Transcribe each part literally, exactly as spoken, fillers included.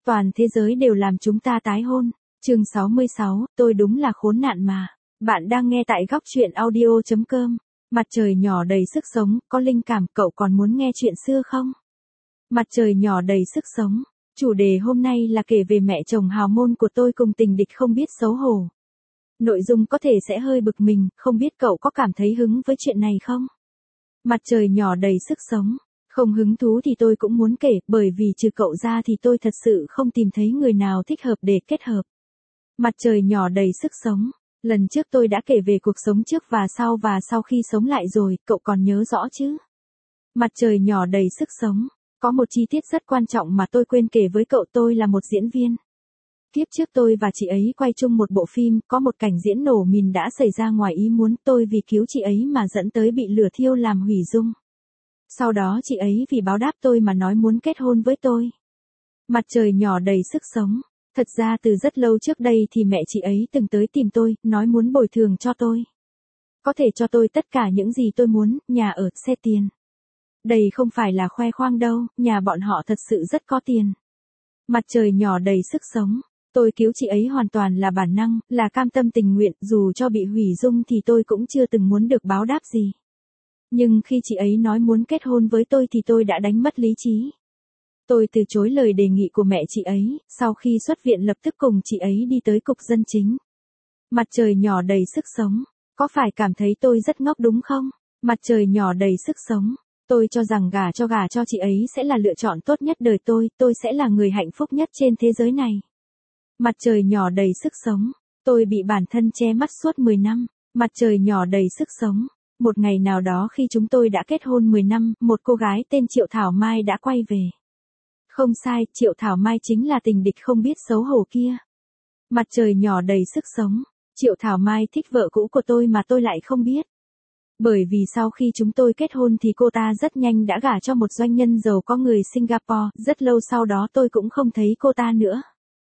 Toàn thế giới đều làm chúng ta tái hôn. Chương sáu mươi sáu, tôi đúng là khốn nạn mà. Bạn đang nghe tại góc truyện audio chấm com. Mặt trời nhỏ đầy sức sống, có linh cảm, cậu còn muốn nghe chuyện xưa không? Mặt trời nhỏ đầy sức sống. Chủ đề hôm nay là kể về mẹ chồng hào môn của tôi cùng tình địch không biết xấu hổ. Nội dung có thể sẽ hơi bực mình, không biết cậu có cảm thấy hứng với chuyện này không? Mặt trời nhỏ đầy sức sống. Không hứng thú thì tôi cũng muốn kể, bởi vì trừ cậu ra thì tôi thật sự không tìm thấy người nào thích hợp để kết hợp. Mặt trời nhỏ đầy sức sống. Lần trước tôi đã kể về cuộc sống trước và sau và sau khi sống lại rồi, cậu còn nhớ rõ chứ? Mặt trời nhỏ đầy sức sống. Có một chi tiết rất quan trọng mà tôi quên kể với cậu, tôi là một diễn viên. Kiếp trước tôi và chị ấy quay chung một bộ phim, có một cảnh diễn nổ mìn đã xảy ra ngoài ý muốn, tôi vì cứu chị ấy mà dẫn tới bị lửa thiêu làm hủy dung. Sau đó chị ấy vì báo đáp tôi mà nói muốn kết hôn với tôi. Mặt trời nhỏ đầy sức sống. Thật ra từ rất lâu trước đây thì mẹ chị ấy từng tới tìm tôi, nói muốn bồi thường cho tôi. Có thể cho tôi tất cả những gì tôi muốn, nhà ở, xe tiền. Đây không phải là khoe khoang đâu, nhà bọn họ thật sự rất có tiền. Mặt trời nhỏ đầy sức sống. Tôi cứu chị ấy hoàn toàn là bản năng, là cam tâm tình nguyện, dù cho bị hủy dung thì tôi cũng chưa từng muốn được báo đáp gì. Nhưng khi chị ấy nói muốn kết hôn với tôi thì tôi đã đánh mất lý trí. Tôi từ chối lời đề nghị của mẹ chị ấy, sau khi xuất viện lập tức cùng chị ấy đi tới cục dân chính. Mặt trời nhỏ đầy sức sống. Có phải cảm thấy tôi rất ngốc đúng không? Mặt trời nhỏ đầy sức sống. Tôi cho rằng gả cho gả cho chị ấy sẽ là lựa chọn tốt nhất đời tôi, tôi sẽ là người hạnh phúc nhất trên thế giới này. Mặt trời nhỏ đầy sức sống. Tôi bị bản thân che mắt suốt mười năm. Mặt trời nhỏ đầy sức sống. Một ngày nào đó khi chúng tôi đã kết hôn mười năm, một cô gái tên Triệu Thảo Mai đã quay về. Không sai, Triệu Thảo Mai chính là tình địch không biết xấu hổ kia. Mặt trời nhỏ đầy sức sống. Triệu Thảo Mai thích vợ cũ của tôi mà tôi lại không biết. Bởi vì sau khi chúng tôi kết hôn thì cô ta rất nhanh đã gả cho một doanh nhân giàu có người Singapore, rất lâu sau đó tôi cũng không thấy cô ta nữa.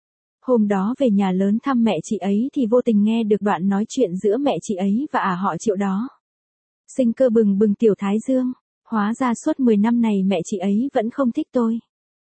Hôm đó về nhà lớn thăm mẹ chị ấy thì vô tình nghe được đoạn nói chuyện giữa mẹ chị ấy và ả họ Triệu đó. Sinh cơ bừng bừng tiểu thái dương, hóa ra suốt mười năm này mẹ chị ấy vẫn không thích tôi.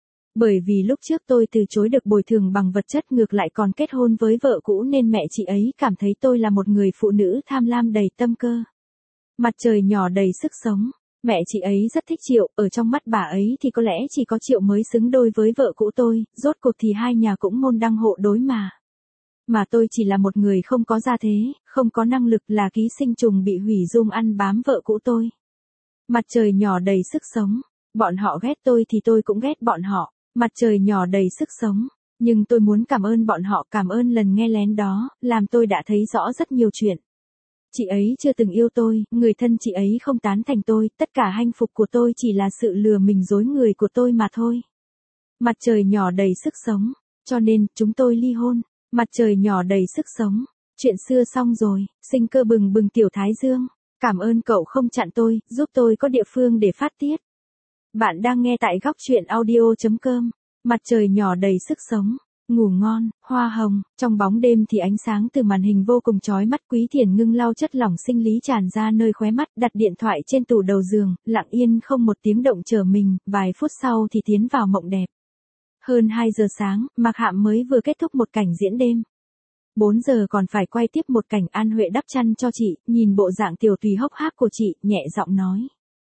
Bởi vì lúc trước tôi từ chối được bồi thường bằng vật chất, ngược lại còn kết hôn với vợ cũ nên mẹ chị ấy cảm thấy tôi là một người phụ nữ tham lam đầy tâm cơ. Mặt trời nhỏ đầy sức sống. Mẹ chị ấy rất thích Triệu, ở trong mắt bà ấy thì có lẽ chỉ có Triệu mới xứng đôi với vợ cũ tôi, rốt cuộc thì hai nhà cũng môn đăng hộ đối mà. Mà tôi chỉ là một người không có gia thế, không có năng lực, là ký sinh trùng bị hủy dung ăn bám vợ cũ tôi. Mặt trời nhỏ đầy sức sống. Bọn họ ghét tôi thì tôi cũng ghét bọn họ. Mặt trời nhỏ đầy sức sống. Nhưng tôi muốn cảm ơn bọn họ, cảm ơn lần nghe lén đó, làm tôi đã thấy rõ rất nhiều chuyện. Chị ấy chưa từng yêu tôi, người thân chị ấy không tán thành tôi, tất cả hạnh phúc của tôi chỉ là sự lừa mình dối người của tôi mà thôi. Mặt trời nhỏ đầy sức sống. Cho nên, chúng tôi ly hôn. Mặt trời nhỏ đầy sức sống. Chuyện xưa xong rồi, sinh cơ bừng bừng tiểu thái dương. Cảm ơn cậu không chặn tôi, giúp tôi có địa phương để phát tiết. Bạn đang nghe tại góc truyện audio chấm com. Mặt trời nhỏ đầy sức sống. Ngủ ngon, hoa hồng. Trong bóng đêm thì ánh sáng từ màn hình vô cùng chói mắt. Quý Thiền Ngưng lau chất lỏng sinh lý tràn ra nơi khóe mắt, đặt điện thoại trên tủ đầu giường, lặng yên không một tiếng động chờ mình, vài phút sau thì tiến vào mộng đẹp. Hơn hai giờ sáng, Mạc Hạm mới vừa kết thúc một cảnh diễn đêm. bốn giờ còn phải quay tiếp một cảnh, An Huệ đắp chăn cho chị, nhìn bộ dạng tiểu tùy hốc hác của chị, nhẹ giọng nói.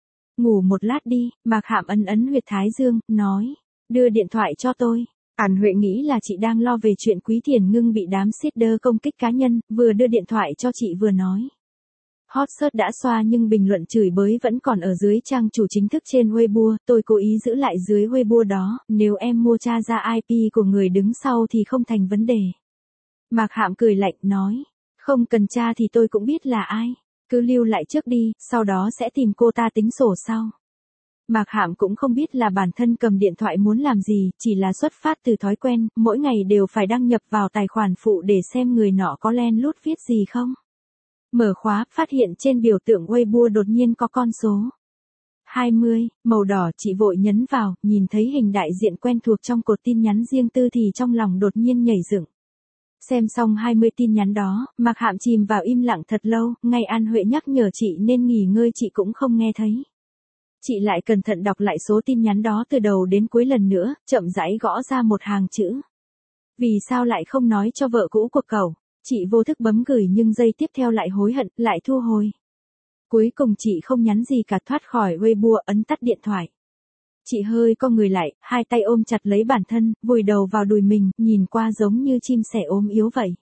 Ngủ một lát đi. Mạc Hạm ấn ấn huyệt thái dương, nói. Đưa điện thoại cho tôi. An Huệ nghĩ là chị đang lo về chuyện Quý Thiền Ngưng bị đám seeder công kích cá nhân, vừa đưa điện thoại cho chị vừa nói. Hot search đã xoa nhưng bình luận chửi bới vẫn còn ở dưới trang chủ chính thức trên Weibo, tôi cố ý giữ lại dưới Weibo đó, nếu em mua tra ra i pê của người đứng sau thì không thành vấn đề. Mạc Hạm cười lạnh, nói. Không cần tra thì tôi cũng biết là ai. Cứ lưu lại trước đi, sau đó sẽ tìm cô ta tính sổ sau. Mạc Hạm cũng không biết là bản thân cầm điện thoại muốn làm gì, chỉ là xuất phát từ thói quen, mỗi ngày đều phải đăng nhập vào tài khoản phụ để xem người nọ có len lút viết gì không. Mở khóa, phát hiện trên biểu tượng Weibo đột nhiên có con số. hai mươi, màu đỏ, chị vội nhấn vào, nhìn thấy hình đại diện quen thuộc trong cột tin nhắn riêng tư thì trong lòng đột nhiên nhảy dựng. Xem xong hai mươi tin nhắn đó, Mạc Hạm chìm vào im lặng thật lâu, ngay An Huệ nhắc nhở chị nên nghỉ ngơi chị cũng không nghe thấy. Chị lại cẩn thận đọc lại số tin nhắn đó từ đầu đến cuối lần nữa, chậm rãi gõ ra một hàng chữ. Vì sao lại không nói cho vợ cũ của cậu? Chị vô thức bấm gửi nhưng giây tiếp theo lại hối hận, lại thu hồi. Cuối cùng chị không nhắn gì cả, thoát khỏi Weibo, ấn tắt điện thoại. Chị hơi co người lại, hai tay ôm chặt lấy bản thân, vùi đầu vào đùi mình, nhìn qua giống như chim sẻ ốm yếu vậy.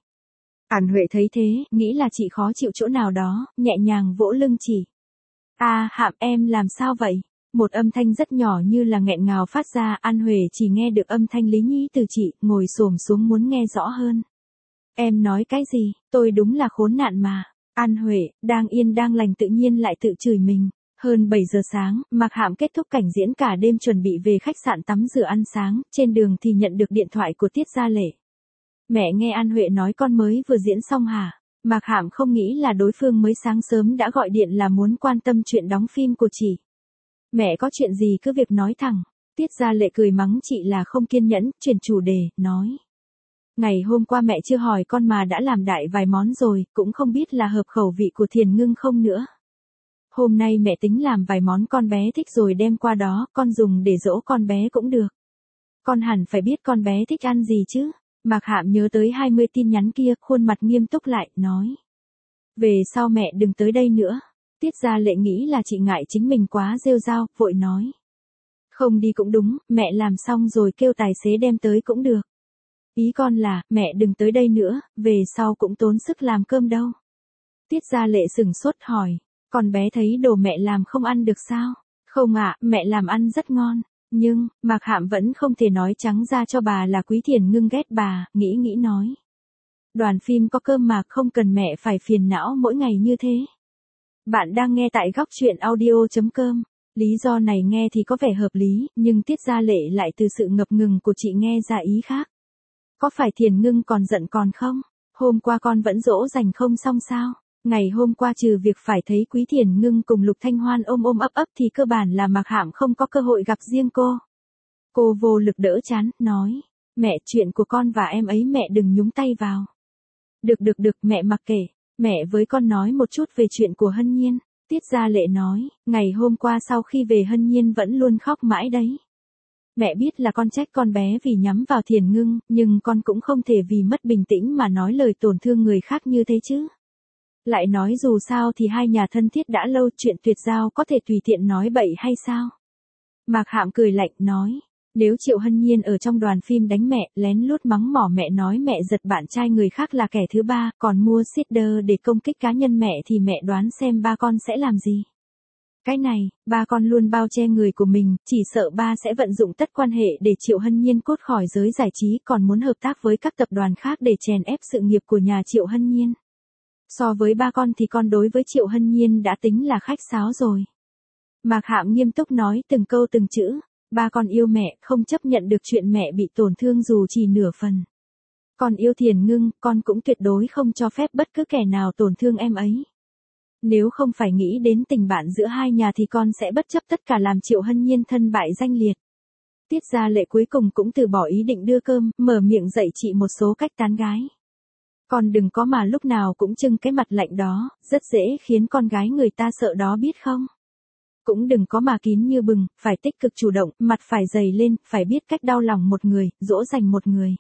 An Huệ thấy thế, nghĩ là chị khó chịu chỗ nào đó, nhẹ nhàng vỗ lưng chị. À, Hạm em làm sao vậy? Một âm thanh rất nhỏ như là nghẹn ngào phát ra, An Huệ chỉ nghe được âm thanh lý nhí từ chị, ngồi xổm xuống muốn nghe rõ hơn. Em nói cái gì, tôi đúng là khốn nạn mà. An Huệ, đang yên đang lành tự nhiên lại tự chửi mình. Hơn bảy giờ sáng, Mạc Hạm kết thúc cảnh diễn cả đêm chuẩn bị về khách sạn tắm rửa ăn sáng, trên đường thì nhận được điện thoại của Tiết Gia Lệ. Mẹ nghe An Huệ nói con mới vừa diễn xong hả? Mạc Hạm không nghĩ là đối phương mới sáng sớm đã gọi điện là muốn quan tâm chuyện đóng phim của chị. Mẹ có chuyện gì cứ việc nói thẳng. Tiết Gia Lệ cười mắng chị là không kiên nhẫn, chuyển chủ đề, nói. Ngày hôm qua mẹ chưa hỏi con mà đã làm đại vài món rồi, cũng không biết là hợp khẩu vị của Thiền Ngưng không nữa. Hôm nay mẹ tính làm vài món con bé thích rồi đem qua đó, con dùng để dỗ con bé cũng được. Con hẳn phải biết con bé thích ăn gì chứ. Mạc Hạm nhớ tới hai mươi tin nhắn kia, khuôn mặt nghiêm túc lại, nói. Về sau mẹ đừng tới đây nữa. Tiết Gia Lệ nghĩ là chị ngại chính mình quá rêu rao, vội nói. Không đi cũng đúng, mẹ làm xong rồi kêu tài xế đem tới cũng được. Ý con là, mẹ đừng tới đây nữa, về sau cũng tốn sức làm cơm đâu. Tiết Gia Lệ sửng sốt hỏi. Con bé thấy đồ mẹ làm không ăn được sao? Không ạ, mẹ làm ăn rất ngon. Nhưng, Mạc Hạm vẫn không thể nói trắng ra cho bà là Quý Thiền Ngưng ghét bà, nghĩ nghĩ nói. Đoàn phim có cơm mà không cần mẹ phải phiền não mỗi ngày như thế. Bạn đang nghe tại góc truyện audio chấm com. Lý do này nghe thì có vẻ hợp lý, nhưng Tiết Gia Lệ lại từ sự ngập ngừng của chị nghe ra ý khác. Có phải Thiền Ngưng còn giận còn không? Hôm qua con vẫn dỗ dành không xong sao? Ngày hôm qua trừ việc phải thấy Quý Thiền Ngưng cùng Lục Thanh Hoan ôm ôm ấp ấp thì cơ bản là Mạc Hạm không có cơ hội gặp riêng cô. Cô vô lực đỡ chán, nói. Mẹ, chuyện của con và em ấy mẹ đừng nhúng tay vào. Được được được, mẹ mặc kệ. Mẹ với con nói một chút về chuyện của Hân Nhiên. Tiết Gia Lệ nói, ngày hôm qua sau khi về Hân Nhiên vẫn luôn khóc mãi đấy. Mẹ biết là con trách con bé vì nhắm vào Thiền Ngưng, nhưng con cũng không thể vì mất bình tĩnh mà nói lời tổn thương người khác như thế chứ. Lại nói dù sao thì hai nhà thân thiết đã lâu, chuyện tuyệt giao có thể tùy tiện nói bậy hay sao? Mạc Hạm cười lạnh, nói. Nếu Triệu Hân Nhiên ở trong đoàn phim đánh mẹ, lén lút mắng mỏ mẹ nói mẹ giật bạn trai người khác là kẻ thứ ba, còn mua seeder để công kích cá nhân mẹ thì mẹ đoán xem ba con sẽ làm gì? Cái này, ba con luôn bao che người của mình, chỉ sợ ba sẽ vận dụng tất quan hệ để Triệu Hân Nhiên cốt khỏi giới giải trí, còn muốn hợp tác với các tập đoàn khác để chèn ép sự nghiệp của nhà Triệu Hân Nhiên. So với ba con thì con đối với Triệu Hân Nhiên đã tính là khách sáo rồi. Mạc Hạm nghiêm túc nói từng câu từng chữ. Ba con yêu mẹ, không chấp nhận được chuyện mẹ bị tổn thương dù chỉ nửa phần. Con yêu Thiền Ngưng, con cũng tuyệt đối không cho phép bất cứ kẻ nào tổn thương em ấy. Nếu không phải nghĩ đến tình bạn giữa hai nhà thì con sẽ bất chấp tất cả làm Triệu Hân Nhiên thân bại danh liệt. Tiết Gia Lệ cuối cùng cũng từ bỏ ý định đưa cơm, mở miệng dạy chị một số cách tán gái. Con đừng có mà lúc nào cũng trưng cái mặt lạnh đó, rất dễ khiến con gái người ta sợ đó biết không? Cũng đừng có mà kín như bừng, phải tích cực chủ động, mặt phải dày lên, phải biết cách đau lòng một người, dỗ dành một người.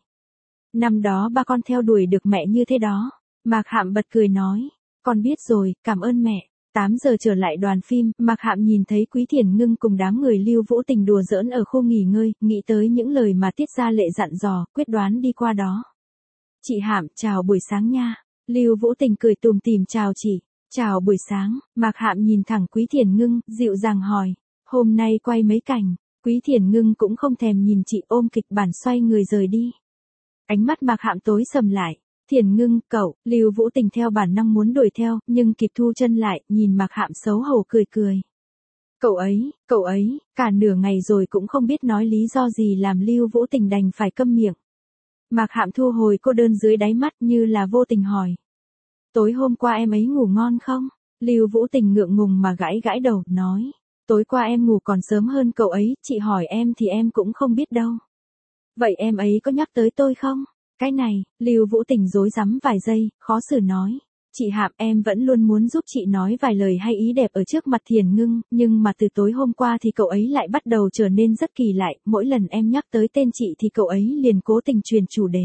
Năm đó ba con theo đuổi được mẹ như thế đó. Mạc Hạm bật cười nói. Con biết rồi, cảm ơn mẹ. tám giờ trở lại đoàn phim, Mạc Hạm nhìn thấy Quý Thiền Ngưng cùng đám người Lưu Vũ Tình đùa giỡn ở khu nghỉ ngơi, nghĩ tới những lời mà Tiết Gia Lệ dặn dò, quyết đoán đi qua đó. Chị Hạm, chào buổi sáng nha. Lưu Vũ Tình cười tùm tìm chào chị. Chào buổi sáng, Mạc Hạm nhìn thẳng Quý Thiền Ngưng, dịu dàng hỏi. Hôm nay quay mấy cảnh? Quý Thiền Ngưng cũng không thèm nhìn chị, ôm kịch bản xoay người rời đi. Ánh mắt Mạc Hạm tối sầm lại. Thiền Ngưng, cậu, Lưu Vũ Tình theo bản năng muốn đuổi theo, nhưng kịp thu chân lại, nhìn Mạc Hạm xấu hổ cười cười. Cậu ấy, cậu ấy, cả nửa ngày rồi cũng không biết nói lý do gì làm Lưu Vũ Tình đành phải câm miệng. Mạc Hạm thu hồi cô đơn dưới đáy mắt như là vô tình hỏi. Tối hôm qua em ấy ngủ ngon không? Lưu Vũ Tình ngượng ngùng mà gãi gãi đầu, nói. Tối qua em ngủ còn sớm hơn cậu ấy, chị hỏi em thì em cũng không biết đâu. Vậy em ấy có nhắc tới tôi không? Cái này, Lưu Vũ Tình rối rắm vài giây, khó xử nói. Chị Hạm, em vẫn luôn muốn giúp chị nói vài lời hay ý đẹp ở trước mặt Thiền Ngưng, nhưng mà từ tối hôm qua thì cậu ấy lại bắt đầu trở nên rất kỳ lại, mỗi lần em nhắc tới tên chị thì cậu ấy liền cố tình truyền chủ đề.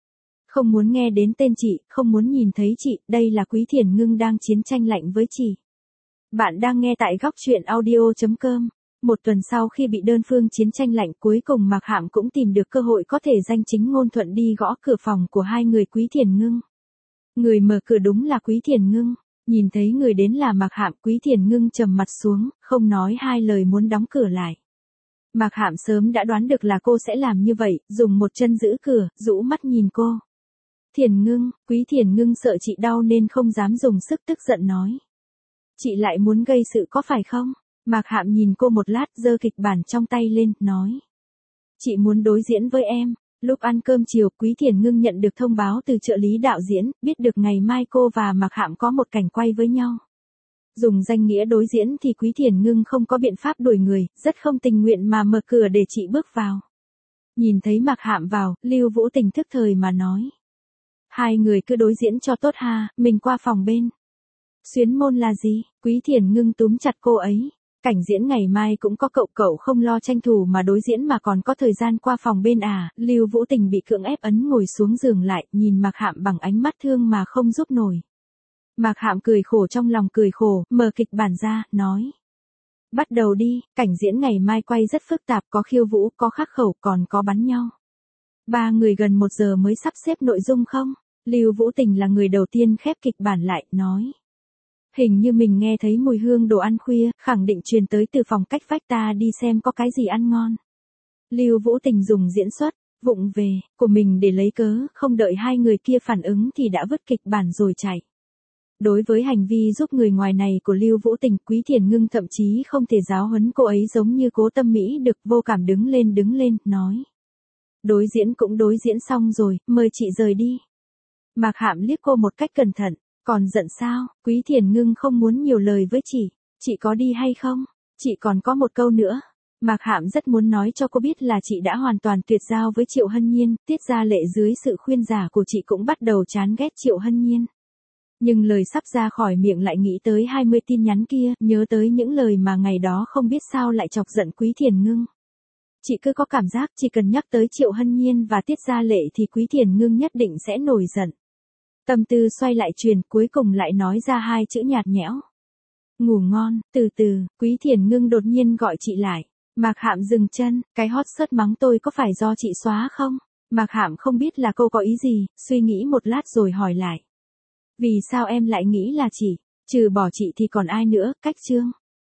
Không muốn nghe đến tên chị, không muốn nhìn thấy chị, đây là Quý Thiền Ngưng đang chiến tranh lạnh với chị. Bạn đang nghe tại góc truyện audio chấm com. Một tuần sau khi bị đơn phương chiến tranh lạnh, cuối cùng Mạc Hạm cũng tìm được cơ hội có thể danh chính ngôn thuận đi gõ cửa phòng của hai người Quý Thiền Ngưng. Người mở cửa đúng là Quý Thiền Ngưng, nhìn thấy người đến là Mạc Hạm, Quý Thiền Ngưng trầm mặt xuống, không nói hai lời muốn đóng cửa lại. Mạc Hạm sớm đã đoán được là cô sẽ làm như vậy, dùng một chân giữ cửa, rũ mắt nhìn cô. Thiền Ngưng, Quý Thiền Ngưng sợ chị đau nên không dám dùng sức, tức giận nói. Chị lại muốn gây sự có phải không? Mạc Hạm nhìn cô một lát, giơ kịch bản trong tay lên, nói. Chị muốn đối diễn với em. Lúc ăn cơm chiều, Quý Thiền Ngưng nhận được thông báo từ trợ lý đạo diễn, biết được ngày mai cô và Mạc Hạm có một cảnh quay với nhau. Dùng danh nghĩa đối diễn thì Quý Thiền Ngưng không có biện pháp đuổi người, rất không tình nguyện mà mở cửa để chị bước vào. Nhìn thấy Mạc Hạm vào, Lưu Vũ Tình thức thời mà nói. Hai người cứ đối diễn cho tốt ha, mình qua phòng bên. Xuyến môn là gì? Quý Thiền Ngưng túm chặt cô ấy. Cảnh diễn ngày mai cũng có cậu, cậu không lo tranh thủ mà đối diễn mà còn có thời gian qua phòng bên à? Lưu Vũ Tình bị cưỡng ép ấn ngồi xuống giường lại, nhìn Mạc Hạm bằng ánh mắt thương mà không giúp nổi. Mạc Hạm cười khổ trong lòng cười khổ, mở kịch bản ra, nói. Bắt đầu đi, cảnh diễn ngày mai quay rất phức tạp, có khiêu vũ, có khắc khẩu, còn có bắn nhau. Ba người gần một giờ mới sắp xếp nội dung không? Lưu Vũ Tình là người đầu tiên khép kịch bản lại, nói. Hình như mình nghe thấy mùi hương đồ ăn khuya, khẳng định truyền tới từ phòng cách vách, ta đi xem có cái gì ăn ngon. Lưu Vũ Tình dùng diễn xuất, vụng về, của mình để lấy cớ, không đợi hai người kia phản ứng thì đã vứt kịch bản rồi chạy. Đối với hành vi giúp người ngoài này của Lưu Vũ Tình, Quý Thiền Ngưng thậm chí không thể giáo huấn cô ấy giống như Cố Tâm Mỹ được, vô cảm đứng lên đứng lên, nói. Đối diễn cũng đối diễn xong rồi, mời chị rời đi. Mạc Hạm liếc cô một cách cẩn thận. Còn giận sao? Quý Thiền Ngưng không muốn nhiều lời với chị. Chị có đi hay không? Chị còn có một câu nữa. Mạc Hạm rất muốn nói cho cô biết là chị đã hoàn toàn tuyệt giao với Triệu Hân Nhiên, Tiết Gia Lệ dưới sự khuyên giải của chị cũng bắt đầu chán ghét Triệu Hân Nhiên. Nhưng lời sắp ra khỏi miệng lại nghĩ tới hai mươi tin nhắn kia, nhớ tới những lời mà ngày đó không biết sao lại chọc giận Quý Thiền Ngưng. Chị cứ có cảm giác chỉ cần nhắc tới Triệu Hân Nhiên và Tiết Gia Lệ thì Quý Thiền Ngưng nhất định sẽ nổi giận. Tâm tư xoay lại truyền, cuối cùng lại nói ra hai chữ nhạt nhẽo. Ngủ ngon, từ từ, Quý Thiền Ngưng đột nhiên gọi chị lại. Mạc Hạm dừng chân, cái hot search mắng tôi có phải do chị xóa không? Mạc Hạm không biết là câu có ý gì, suy nghĩ một lát rồi hỏi lại. Vì sao em lại nghĩ là chị? Trừ bỏ chị thì còn ai nữa? Cách Trương.